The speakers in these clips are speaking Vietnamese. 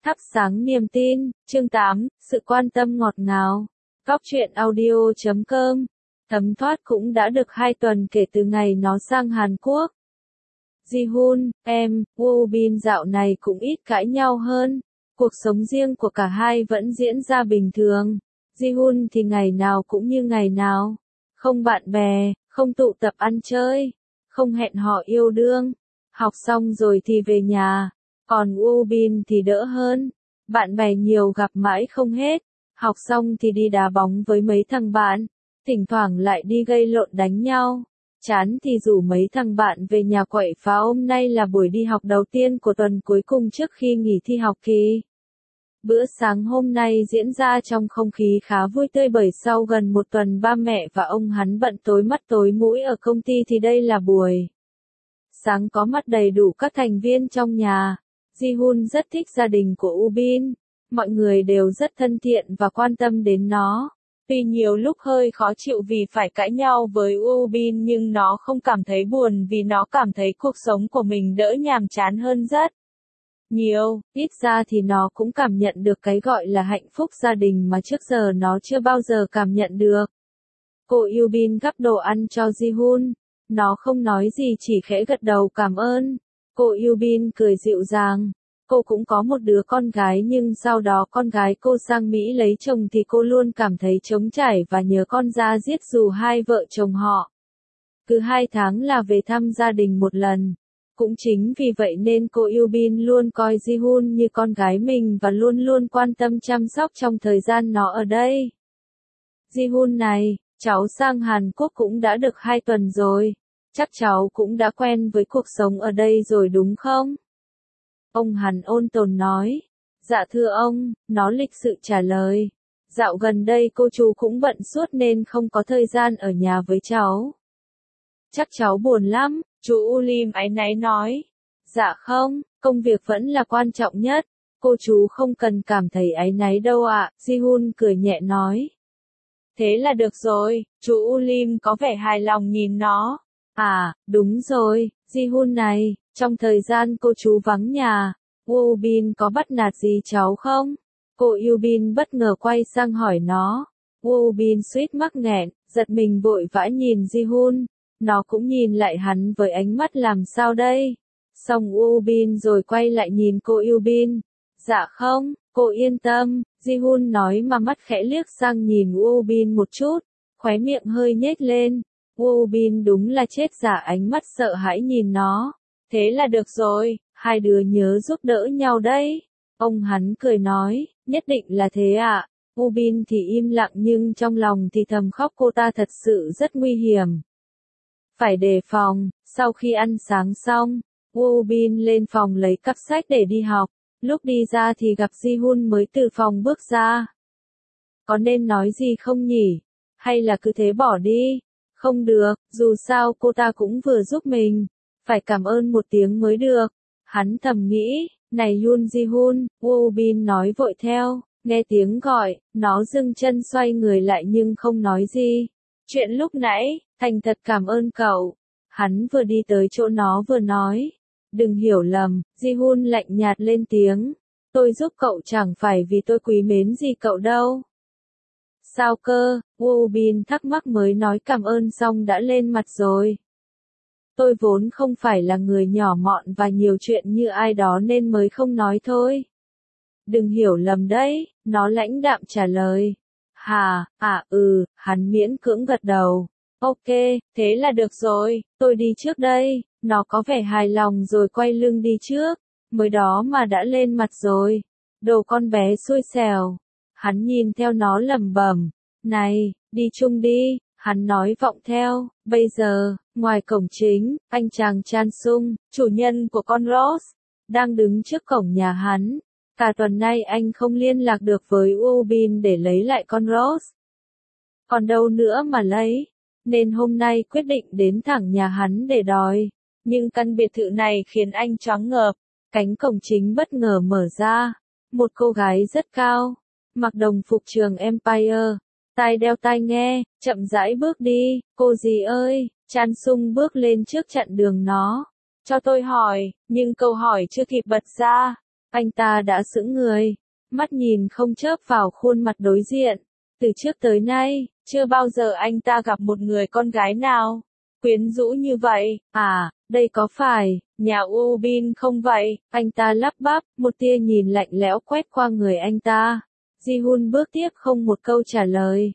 Thắp sáng niềm tin, chương 8, sự quan tâm ngọt ngào. Góc truyện audio.com. Thấm thoát cũng đã được 2 tuần kể từ ngày nó sang Hàn Quốc. Ji-hun, em, Woo Bin dạo này cũng ít cãi nhau hơn. Cuộc sống riêng của cả hai vẫn diễn ra bình thường. Ji-hun thì ngày nào cũng như ngày nào. Không bạn bè, không tụ tập ăn chơi, không hẹn hò yêu đương. Học xong rồi thì về nhà. Còn Woo Bin thì đỡ hơn. Bạn bè nhiều gặp mãi không hết. Học xong thì đi đá bóng với mấy thằng bạn. Thỉnh thoảng lại đi gây lộn đánh nhau. Chán thì rủ mấy thằng bạn về nhà quậy phá. Hôm nay là buổi đi học đầu tiên của tuần cuối cùng trước khi nghỉ thi học kỳ. Bữa sáng hôm nay diễn ra trong không khí khá vui tươi bởi sau gần 1 tuần ba mẹ và ông hắn bận tối mắt tối mũi ở công ty thì đây là buổi sáng có mặt đầy đủ các thành viên trong nhà. Ji-hun rất thích gia đình của Woo Bin. Mọi người đều rất thân thiện và quan tâm đến nó. Tuy nhiều lúc hơi khó chịu vì phải cãi nhau với Woo Bin nhưng nó không cảm thấy buồn vì nó cảm thấy cuộc sống của mình đỡ nhàm chán hơn rất nhiều. Ít ra thì nó cũng cảm nhận được cái gọi là hạnh phúc gia đình mà trước giờ nó chưa bao giờ cảm nhận được. Cô Woo Bin gắp đồ ăn cho Ji-hun. Nó không nói gì chỉ khẽ gật đầu cảm ơn. Cô Woo Bin cười dịu dàng. Cô cũng có một đứa con gái nhưng sau đó con gái cô sang Mỹ lấy chồng thì cô luôn cảm thấy trống trải và nhớ con da diết dù hai vợ chồng họ cứ 2 tháng là về thăm gia đình một lần. Cũng chính vì vậy nên cô Woo Bin luôn coi Ji-hun như con gái mình và luôn luôn quan tâm chăm sóc trong thời gian nó ở đây. Ji-hun này, cháu sang Hàn Quốc cũng đã được 2 tuần rồi. Chắc cháu cũng đã quen với cuộc sống ở đây rồi đúng không? Ông hắn ôn tồn nói. Dạ thưa ông, nó lịch sự trả lời. Dạo gần đây cô chú cũng bận suốt nên không có thời gian ở nhà với cháu. Chắc cháu buồn lắm, chú Ulim áy náy nói. Dạ không, công việc vẫn là quan trọng nhất. Cô chú không cần cảm thấy áy náy đâu ạ, Ji-hun cười nhẹ nói. Thế là được rồi, chú Ulim có vẻ hài lòng nhìn nó. À, đúng rồi, Ji-hun này, trong thời gian cô chú vắng nhà, Woo Bin có bắt nạt gì cháu không? Cô Woo Bin bất ngờ quay sang hỏi nó. Woo Bin suýt mắc nghẹn, giật mình vội vã nhìn Ji-hun. Nó cũng nhìn lại hắn với ánh mắt làm sao đây? Xong Woo Bin rồi quay lại nhìn cô Woo Bin. Dạ không, cô yên tâm, Ji-hun nói mà mắt khẽ liếc sang nhìn Woo Bin một chút, khóe miệng hơi nhếch lên. Woo Bin đúng là chết giả ánh mắt sợ hãi nhìn nó. Thế là được rồi, hai đứa nhớ giúp đỡ nhau đấy. Ông hắn cười nói, nhất định là thế ạ. Woo Bin thì im lặng nhưng trong lòng thì thầm khóc cô ta thật sự rất nguy hiểm. Phải đề phòng, sau khi ăn sáng xong, Woo Bin lên phòng lấy cặp sách để đi học. Lúc đi ra thì gặp Ji-hun mới từ phòng bước ra. Có nên nói gì không nhỉ? Hay là cứ thế bỏ đi? Không được, dù sao cô ta cũng vừa giúp mình. Phải cảm ơn một tiếng mới được. Hắn thầm nghĩ, này Yoon Ji-hun, Woo Bin nói vội theo. Nghe tiếng gọi, nó dừng chân xoay người lại nhưng không nói gì. Chuyện lúc nãy, thành thật cảm ơn cậu. Hắn vừa đi tới chỗ nó vừa nói. Đừng hiểu lầm, Ji-hun lạnh nhạt lên tiếng. Tôi giúp cậu chẳng phải vì tôi quý mến gì cậu đâu. Sao cơ, Woo Bin thắc mắc mới nói cảm ơn xong đã lên mặt rồi. Tôi vốn không phải là người nhỏ mọn và nhiều chuyện như ai đó nên mới không nói thôi. Đừng hiểu lầm đấy, nó lãnh đạm trả lời. Hà, hắn miễn cưỡng gật đầu. Ok, thế là được rồi, tôi đi trước đây. Nó có vẻ hài lòng rồi quay lưng đi trước. Mới đó mà đã lên mặt rồi. Đồ con bé xui xẻo. Hắn nhìn theo nó lẩm bẩm. Này, đi chung đi, hắn nói vọng theo. Bây giờ, ngoài cổng chính, anh chàng Chan Sung, chủ nhân của con Rose, đang đứng trước cổng nhà hắn. Cả tuần nay anh không liên lạc được với Woo Bin để lấy lại con Rose. Còn đâu nữa mà lấy. Nên hôm nay quyết định đến thẳng nhà hắn để đòi. Nhưng căn biệt thự này khiến anh choáng ngợp. Cánh cổng chính bất ngờ mở ra. Một cô gái rất cao, mặc đồng phục trường Empire, tai đeo tai nghe, chậm rãi bước đi. Cô dì ơi, Chan Sung bước lên trước chặn đường nó. Cho tôi hỏi, nhưng câu hỏi chưa kịp bật ra. Anh ta đã sững người, mắt nhìn không chớp vào khuôn mặt đối diện. Từ trước tới nay, chưa bao giờ anh ta gặp một người con gái nào quyến rũ như vậy. À, đây có phải nhà U Bin không vậy? Anh ta lắp bắp, một tia nhìn lạnh lẽo quét qua người anh ta. Ji-hun bước tiếp không một câu trả lời.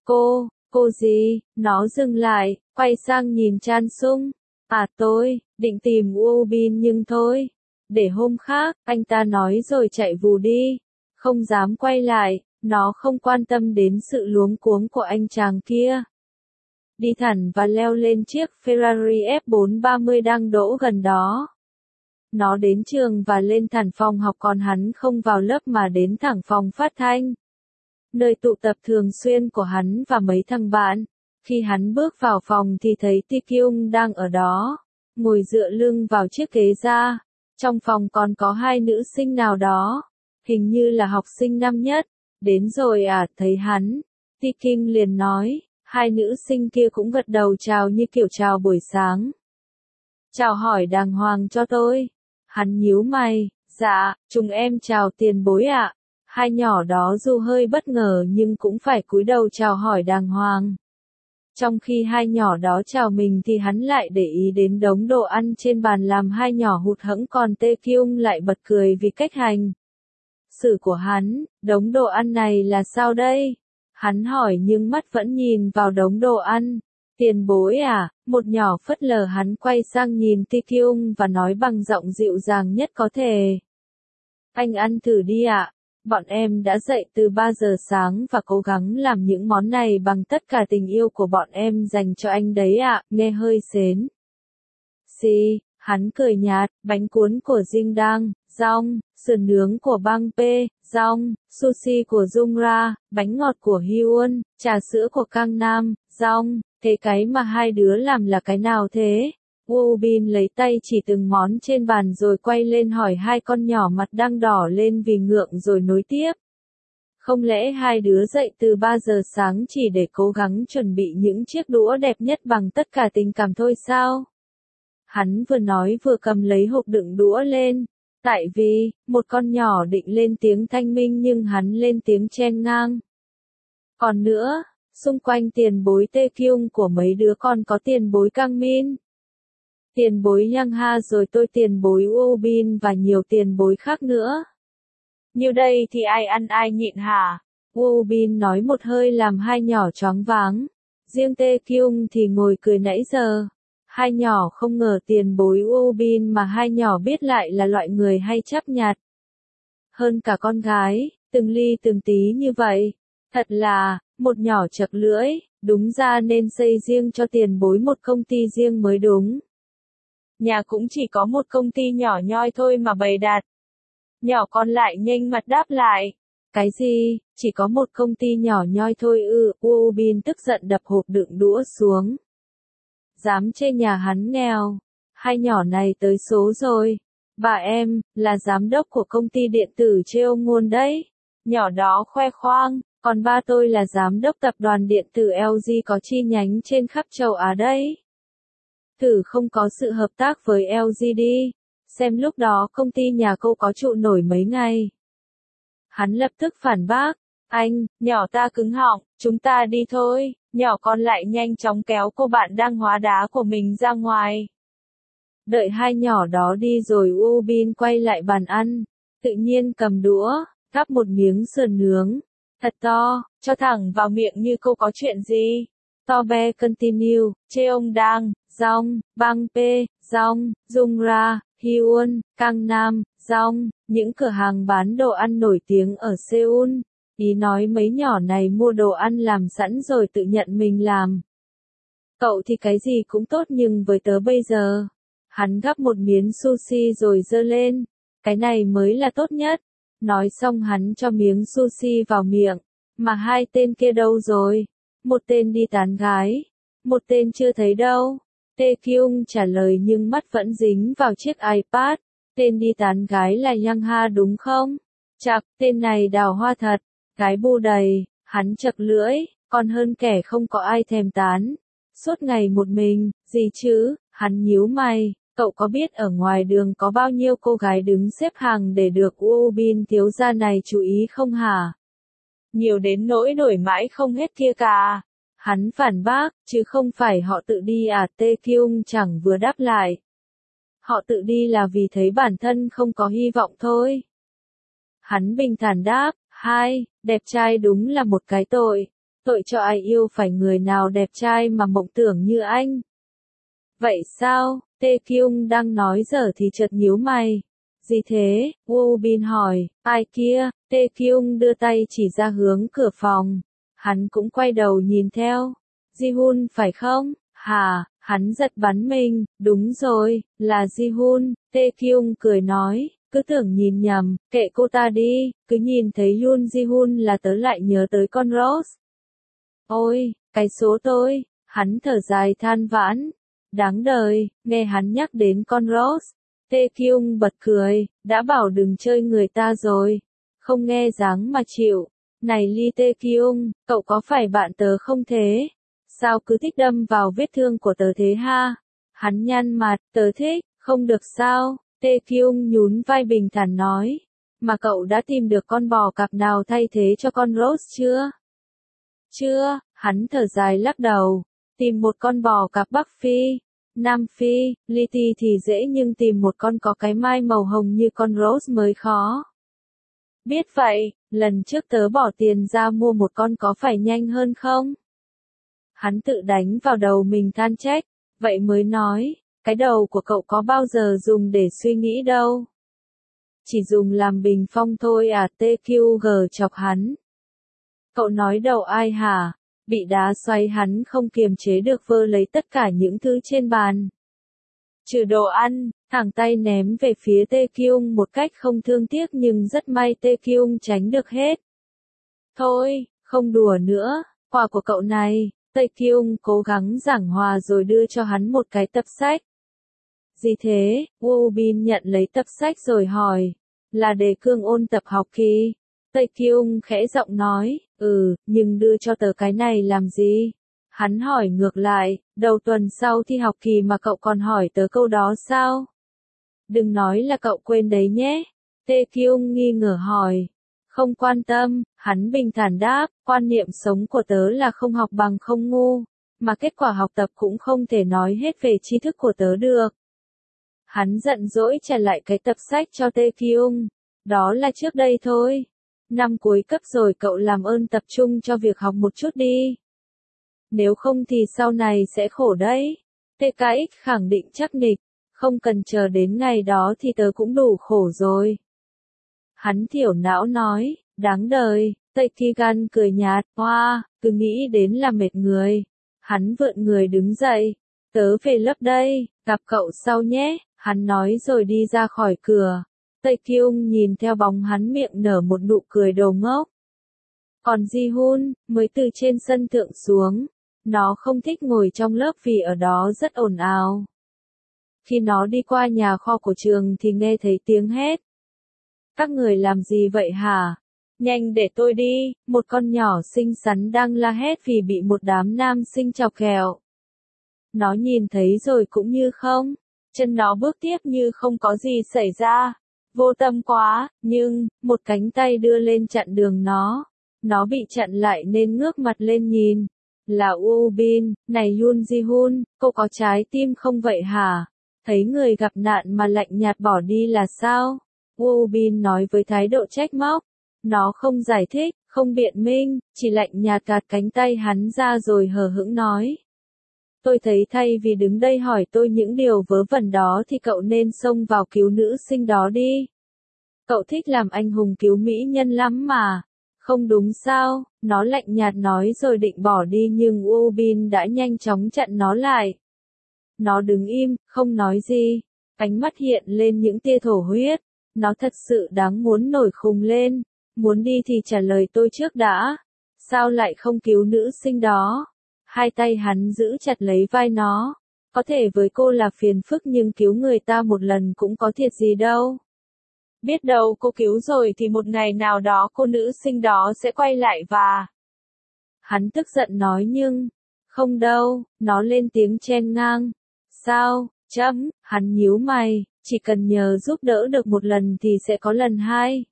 Cô gì? Nó dừng lại, quay sang nhìn Chan Sung. À tôi định tìm U Bin nhưng thôi. Để hôm khác, anh ta nói rồi chạy vù đi. Không dám quay lại, nó không quan tâm đến sự luống cuống của anh chàng kia. Đi thẳng và leo lên chiếc Ferrari F430 đang đỗ gần đó. Nó đến trường và lên thẳng phòng học, còn hắn không vào lớp mà đến thẳng phòng phát thanh, nơi tụ tập thường xuyên của hắn và mấy thằng bạn. Khi hắn bước vào phòng thì thấy Ti Kyung đang ở đó, ngồi dựa lưng vào chiếc ghế da. Trong phòng còn có hai nữ sinh nào đó, hình như là học sinh năm nhất. Đến rồi à? Thấy hắn, Ti Kim liền nói. Hai nữ sinh kia cũng gật đầu chào như kiểu chào buổi sáng. Chào hỏi đàng hoàng cho tôi. Hắn nhíu mày. Dạ, chúng em chào tiền bối ạ. Hai nhỏ đó dù hơi bất ngờ nhưng cũng phải cúi đầu chào hỏi đàng hoàng. Trong khi hai nhỏ đó chào mình thì hắn lại để ý đến đống đồ ăn trên bàn làm hai nhỏ hụt hẫng, còn Tae Kyung lại bật cười vì cách hành xử của hắn. Đống đồ ăn này là sao đây? Hắn hỏi nhưng mắt vẫn nhìn vào đống đồ ăn. Tiền bối à? Một nhỏ phớt lờ hắn quay sang nhìn Ti Kyung và nói bằng giọng dịu dàng nhất có thể. Anh ăn thử đi ạ. Bọn em đã dậy từ 3 giờ sáng và cố gắng làm những món này bằng tất cả tình yêu của bọn em dành cho anh đấy ạ. Nghe hơi sến. Xì, hắn cười nhạt, bánh cuốn của Jing Dang, rong, sườn nướng của Bang P, rong, sushi của Dung Ra, bánh ngọt của Hyun, trà sữa của Kang Nam, rong. Thế cái mà hai đứa làm là cái nào thế? Woo Bin lấy tay chỉ từng món trên bàn rồi quay lên hỏi hai con nhỏ mặt đang đỏ lên vì ngượng rồi nối tiếp. Không lẽ hai đứa dậy từ 3 giờ sáng chỉ để cố gắng chuẩn bị những chiếc đũa đẹp nhất bằng tất cả tình cảm thôi sao? Hắn vừa nói vừa cầm lấy hộp đựng đũa lên. Tại vì, một con nhỏ định lên tiếng thanh minh nhưng hắn lên tiếng chen ngang. Còn nữa, xung quanh tiền bối Tae Kyung của mấy đứa còn có tiền bối Kang Min, tiền bối Yang Ha, rồi tôi tiền bối Woo Bin và nhiều tiền bối khác nữa. Như đây thì ai ăn ai nhịn hả? Woo Bin nói một hơi làm hai nhỏ choáng váng. Riêng Tae Kyung thì ngồi cười nãy giờ. Hai nhỏ không ngờ tiền bối Woo Bin mà hai nhỏ biết lại là loại người hay chấp nhặt hơn cả con gái, từng ly từng tí như vậy. Thật là, một nhỏ chật lưỡi, đúng ra nên xây riêng cho tiền bối một công ty riêng mới đúng. Nhà cũng chỉ có một công ty nhỏ nhoi thôi mà bày đặt. Nhỏ con lại nhanh mặt đáp lại. Cái gì, chỉ có một công ty nhỏ nhoi thôi ư? Woo Bin tức giận đập hộp đựng đũa xuống. Dám chê nhà hắn nghèo. Hai nhỏ này tới số rồi. Bà em, là giám đốc của công ty điện tử Cheongwon đấy. Nhỏ đó khoe khoang, còn ba tôi là giám đốc tập đoàn điện tử LG có chi nhánh trên khắp châu Á đấy. Thử không có sự hợp tác với LG đi. Xem lúc đó công ty nhà cô có trụ nổi mấy ngày. Hắn lập tức phản bác. Anh, nhỏ ta cứng họng, chúng ta đi thôi. Nhỏ con lại nhanh chóng kéo cô bạn đang hóa đá của mình ra ngoài. Đợi hai nhỏ đó đi rồi Woo Bin quay lại bàn ăn. Tự nhiên cầm đũa, gắp một miếng sườn nướng. Thật to, cho thẳng vào miệng như cô có chuyện gì. To be continue, Cheongdang, Dong, Bang P, Dong, Dung Ra, Hyun, Kang Nam, Dong, những cửa hàng bán đồ ăn nổi tiếng ở Seoul. Ý nói mấy nhỏ này mua đồ ăn làm sẵn rồi tự nhận mình làm. Cậu thì cái gì cũng tốt nhưng với tớ bây giờ. Hắn gắp một miếng sushi rồi giơ lên. Cái này mới là tốt nhất. Nói xong hắn cho miếng sushi vào miệng. Mà hai tên kia đâu rồi? Một tên đi tán gái. Một tên chưa thấy đâu. Tae Kyung trả lời nhưng mắt vẫn dính vào chiếc iPad. Tên đi tán gái là Yang Ha đúng không? Chạc, tên này đào hoa thật. Cái bu đầy, hắn chật lưỡi, còn hơn kẻ không có ai thèm tán. Suốt ngày một mình, gì chứ? Hắn nhíu mày, Cậu có biết ở ngoài đường có bao nhiêu cô gái đứng xếp hàng để được Ubin thiếu gia này chú ý không hả? Nhiều đến nỗi nổi mãi không hết kia cả. Hắn phản bác, chứ không phải họ tự đi à? Tae Kyung chẳng vừa đáp lại. Họ tự đi là vì thấy bản thân không có hy vọng thôi. Hắn bình thản đáp, hai, đẹp trai đúng là một cái tội. Tội cho ai yêu phải người nào đẹp trai mà mộng tưởng như anh. Vậy sao? Tae Kyung đang nói dở thì chợt nhíu mày. Gì thế? Woo Bin hỏi, ai kia? Tae Kyung đưa tay chỉ ra hướng cửa phòng. Hắn cũng quay đầu nhìn theo. Ji-hun phải không? Hả? Hắn giật bắn mình, đúng rồi, là Ji-hun. Tae Kyung cười nói, cứ tưởng nhìn nhầm, kệ cô ta đi, cứ nhìn thấy Yoon Ji-hun là tớ lại nhớ tới con Rose. Ôi, cái số tôi, hắn thở dài than vãn. Đáng đời, nghe hắn nhắc đến con Rose. Tae Kyung bật cười, đã bảo đừng chơi người ta rồi. Không nghe dáng mà chịu. Này Lee Tae Kyung, cậu có phải bạn tớ không thế? Sao cứ thích đâm vào vết thương của tớ thế ha? Hắn nhăn mặt, tớ thích, không được sao? Tae Kyung nhún vai bình thản nói. Mà cậu đã tìm được con bò cạp nào thay thế cho con Rose chưa? Chưa, hắn thở dài lắc đầu. Tìm một con bò cạp Bắc Phi, Nam Phi, li ti thì dễ nhưng tìm một con có cái mai màu hồng như con Rose mới khó. Biết vậy, lần trước tớ bỏ tiền ra mua một con có phải nhanh hơn không? Hắn tự đánh vào đầu mình than trách, vậy mới nói, cái đầu của cậu có bao giờ dùng để suy nghĩ đâu. Chỉ dùng làm bình phong thôi à? TQG chọc hắn. Cậu nói đầu ai hả? Bị đá xoay hắn không kiềm chế được vơ lấy tất cả những thứ trên bàn. Trừ đồ ăn, thẳng tay ném về phía Tae Kyung một cách không thương tiếc nhưng rất may Tae Kyung tránh được hết. Thôi, không đùa nữa, quà của cậu này. Tae Kyung cố gắng giảng hòa rồi đưa cho hắn một cái tập sách. Gì thế? Woo Bin nhận lấy tập sách rồi hỏi. Là đề cương ôn tập học kỳ. Tae Kyung khẽ giọng nói, nhưng đưa cho tớ cái này làm gì? Hắn hỏi ngược lại, đầu tuần sau thi học kỳ mà cậu còn hỏi tớ câu đó sao? Đừng nói là cậu quên đấy nhé. Tae Kyung nghi ngờ hỏi. Không quan tâm, hắn bình thản đáp, quan niệm sống của tớ là không học bằng không ngu, mà kết quả học tập cũng không thể nói hết về tri thức của tớ được. Hắn giận dỗi trả lại cái tập sách cho Tae Kyung. Đó là trước đây thôi. Năm cuối cấp rồi cậu làm ơn tập trung cho việc học một chút đi. Nếu không thì sau này sẽ khổ đấy. TKX khẳng định chắc nịch, không cần chờ đến ngày đó thì tớ cũng đủ khổ rồi. Hắn thiểu não nói, đáng đời. Tae Kigan cười nhạt, hoa, cứ nghĩ đến là mệt người. Hắn vượn người đứng dậy. Tớ về lớp đây, gặp cậu sau nhé, hắn nói rồi đi ra khỏi cửa. Tae Kyung nhìn theo bóng hắn miệng nở một nụ cười đồ ngốc. Còn Ji-hun, mới từ trên sân thượng xuống. Nó không thích ngồi trong lớp vì ở đó rất ồn ào. Khi nó đi qua nhà kho của trường thì nghe thấy tiếng hét. Các người làm gì vậy hả? Nhanh để tôi đi, một con nhỏ xinh xắn đang la hét vì bị một đám nam sinh chọc ghẹo. Nó nhìn thấy rồi cũng như không. Chân nó bước tiếp như không có gì xảy ra. Vô tâm quá, nhưng, một cánh tay đưa lên chặn đường nó. Nó bị chặn lại nên ngước mặt lên nhìn. Là Woo Bin, này Yoon Ji-hun, cô có trái tim không vậy hả? Thấy người gặp nạn mà lạnh nhạt bỏ đi là sao? Woo Bin nói với thái độ trách móc. Nó không giải thích, không biện minh, chỉ lạnh nhạt gạt cánh tay hắn ra rồi hờ hững nói. Tôi thấy thay vì đứng đây hỏi tôi những điều vớ vẩn đó thì cậu nên xông vào cứu nữ sinh đó đi. Cậu thích làm anh hùng cứu mỹ nhân lắm mà. Không đúng sao? Nó lạnh nhạt nói rồi định bỏ đi nhưng Woo Bin đã nhanh chóng chặn nó lại. Nó đứng im, không nói gì. Ánh mắt hiện lên những tia thổ huyết. Nó thật sự đáng muốn nổi khùng lên. Muốn đi thì trả lời tôi trước đã. Sao lại không cứu nữ sinh đó? Hai tay hắn giữ chặt lấy vai nó. Có thể với cô là phiền phức nhưng cứu người ta một lần cũng có thiệt gì đâu. Biết đâu cô cứu rồi thì một ngày nào đó cô nữ sinh đó sẽ quay lại và... Hắn tức giận nói nhưng... Không đâu, nó lên tiếng chen ngang. Sao, Hắn nhíu mày, chỉ cần nhờ giúp đỡ được một lần thì sẽ có lần hai.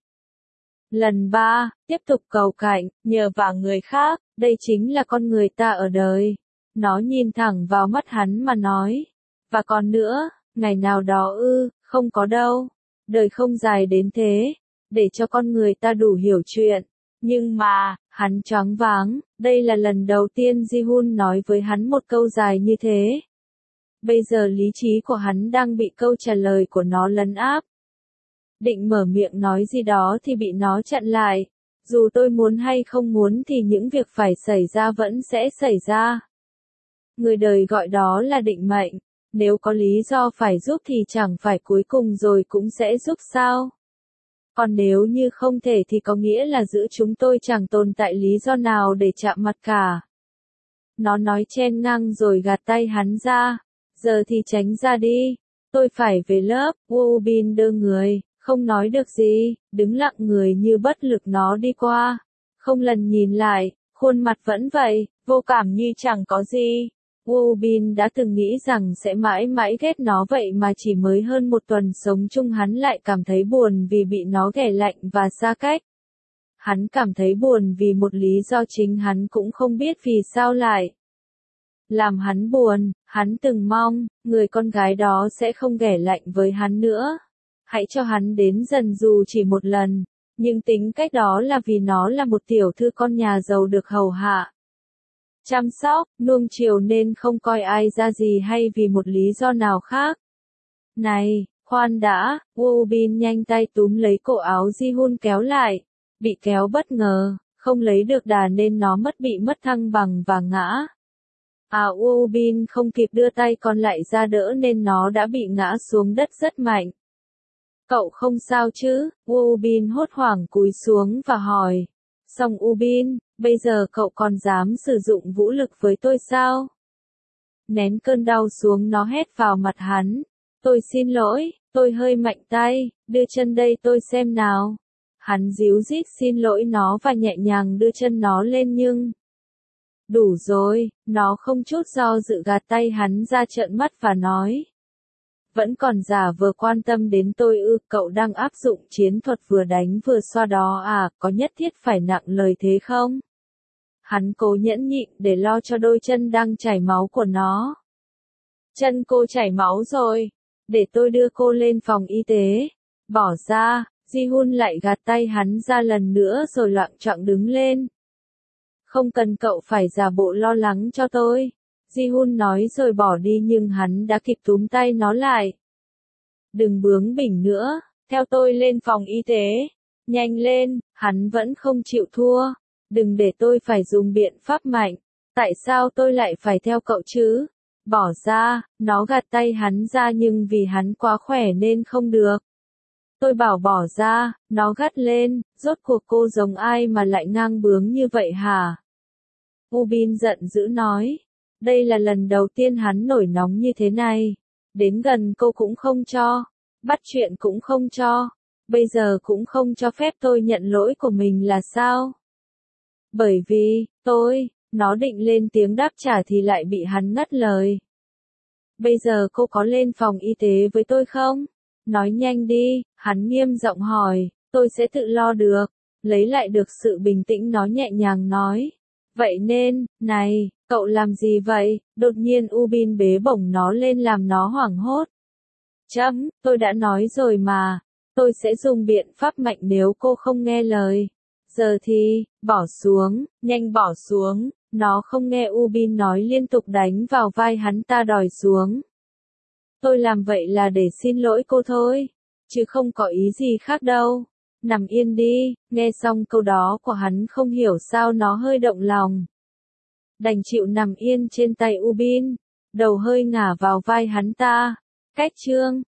Lần ba, tiếp tục cầu cạnh, nhờ vả người khác, đây chính là con người ta ở đời. Nó nhìn thẳng vào mắt hắn mà nói. Và còn nữa, ngày nào đó không có đâu. Đời không dài đến thế, để cho con người ta đủ hiểu chuyện. Nhưng mà, hắn choáng váng, đây là lần đầu tiên Ji-hun nói với hắn một câu dài như thế. Bây giờ lý trí của hắn đang bị câu trả lời của nó lấn áp. Định mở miệng nói gì đó thì bị nó chặn lại. Dù tôi muốn hay không muốn thì những việc phải xảy ra vẫn sẽ xảy ra. Người đời gọi đó là định mệnh. Nếu có lý do phải giúp thì chẳng phải cuối cùng rồi cũng sẽ giúp sao? Còn nếu như không thể thì có nghĩa là giữa chúng tôi chẳng tồn tại lý do nào để chạm mặt cả. Nó nói chen ngang rồi gạt tay hắn ra. Giờ thì tránh ra đi. Tôi phải về lớp. Woo Bin đơ người, không nói được gì, đứng lặng người như bất lực. Nó đi qua. Không lần nhìn lại, khuôn mặt vẫn vậy, vô cảm như chẳng có gì. Woo Bin đã từng nghĩ rằng sẽ mãi mãi ghét nó vậy mà chỉ mới hơn một tuần sống chung hắn lại cảm thấy buồn vì bị nó ghẻ lạnh và xa cách. Hắn cảm thấy buồn vì một lý do chính hắn cũng không biết vì sao lại làm hắn buồn. Hắn từng mong, người con gái đó sẽ không ghẻ lạnh với hắn nữa. Hãy cho hắn đến dần dù chỉ một lần. Nhưng tính cách đó là vì nó là một tiểu thư con nhà giàu được hầu hạ, chăm sóc, nuông chiều nên không coi ai ra gì hay vì một lý do nào khác. Này, khoan đã, Woo Bin nhanh tay túm lấy cổ áo Ji-hun kéo lại. Bị kéo bất ngờ, không lấy được đà nên nó mất thăng bằng và ngã. Woo Bin không kịp đưa tay còn lại ra đỡ nên nó đã bị ngã xuống đất rất mạnh. Cậu không sao chứ? Woo Bin hốt hoảng cúi xuống và hỏi. Song U Bin, bây giờ cậu còn dám sử dụng vũ lực với tôi sao? Nén cơn đau xuống nó hét vào mặt hắn. Tôi xin lỗi, tôi hơi mạnh tay, đưa chân đây tôi xem nào. Hắn díu dít xin lỗi nó và nhẹ nhàng đưa chân nó lên nhưng... Đủ rồi, nó không chút do dự gạt tay hắn ra trợn mắt và nói. Vẫn còn giả vờ quan tâm đến tôi cậu đang áp dụng chiến thuật vừa đánh vừa xoa đó à, có nhất thiết phải nặng lời thế không? Hắn cố nhẫn nhịn để lo cho đôi chân đang chảy máu của nó. Chân cô chảy máu rồi, để tôi đưa cô lên phòng y tế. Bỏ ra, Ji-hun lại gạt tay hắn ra lần nữa rồi loạng choạng đứng lên. Không cần cậu phải giả bộ lo lắng cho tôi. Ji-hun nói rồi bỏ đi nhưng hắn đã kịp túm tay nó lại. Đừng bướng bỉnh nữa, theo tôi lên phòng y tế. Nhanh lên, hắn vẫn không chịu thua. Đừng để tôi phải dùng biện pháp mạnh. Tại sao tôi lại phải theo cậu chứ? Bỏ ra, nó gạt tay hắn ra nhưng vì hắn quá khỏe nên không được. Tôi bảo bỏ ra, nó gắt lên, rốt cuộc cô giống ai mà lại ngang bướng như vậy hả? Ubin giận dữ nói. Đây là lần đầu tiên hắn nổi nóng như thế này. Đến gần cô cũng không cho. Bắt chuyện cũng không cho. Bây giờ cũng không cho phép tôi nhận lỗi của mình là sao? Bởi vì, nó định lên tiếng đáp trả thì lại bị hắn ngắt lời. Bây giờ cô có lên phòng y tế với tôi không? Nói nhanh đi, hắn nghiêm giọng hỏi, tôi sẽ tự lo được. Lấy lại được sự bình tĩnh nó nhẹ nhàng nói. Vậy nên, này, cậu làm gì vậy? Đột nhiên Ubin bế bổng nó lên làm nó hoảng hốt. Tôi đã nói rồi mà. Tôi sẽ dùng biện pháp mạnh nếu cô không nghe lời. Giờ thì, bỏ xuống, nhanh bỏ xuống. Nó không nghe Ubin nói liên tục đánh vào vai hắn ta đòi xuống. Tôi làm vậy là để xin lỗi cô thôi. Chứ không có ý gì khác đâu. Nằm yên đi, nghe xong câu đó của hắn không hiểu sao nó hơi động lòng. Đành chịu nằm yên trên tay Ubin. Đầu hơi ngả vào vai hắn ta. Cách chương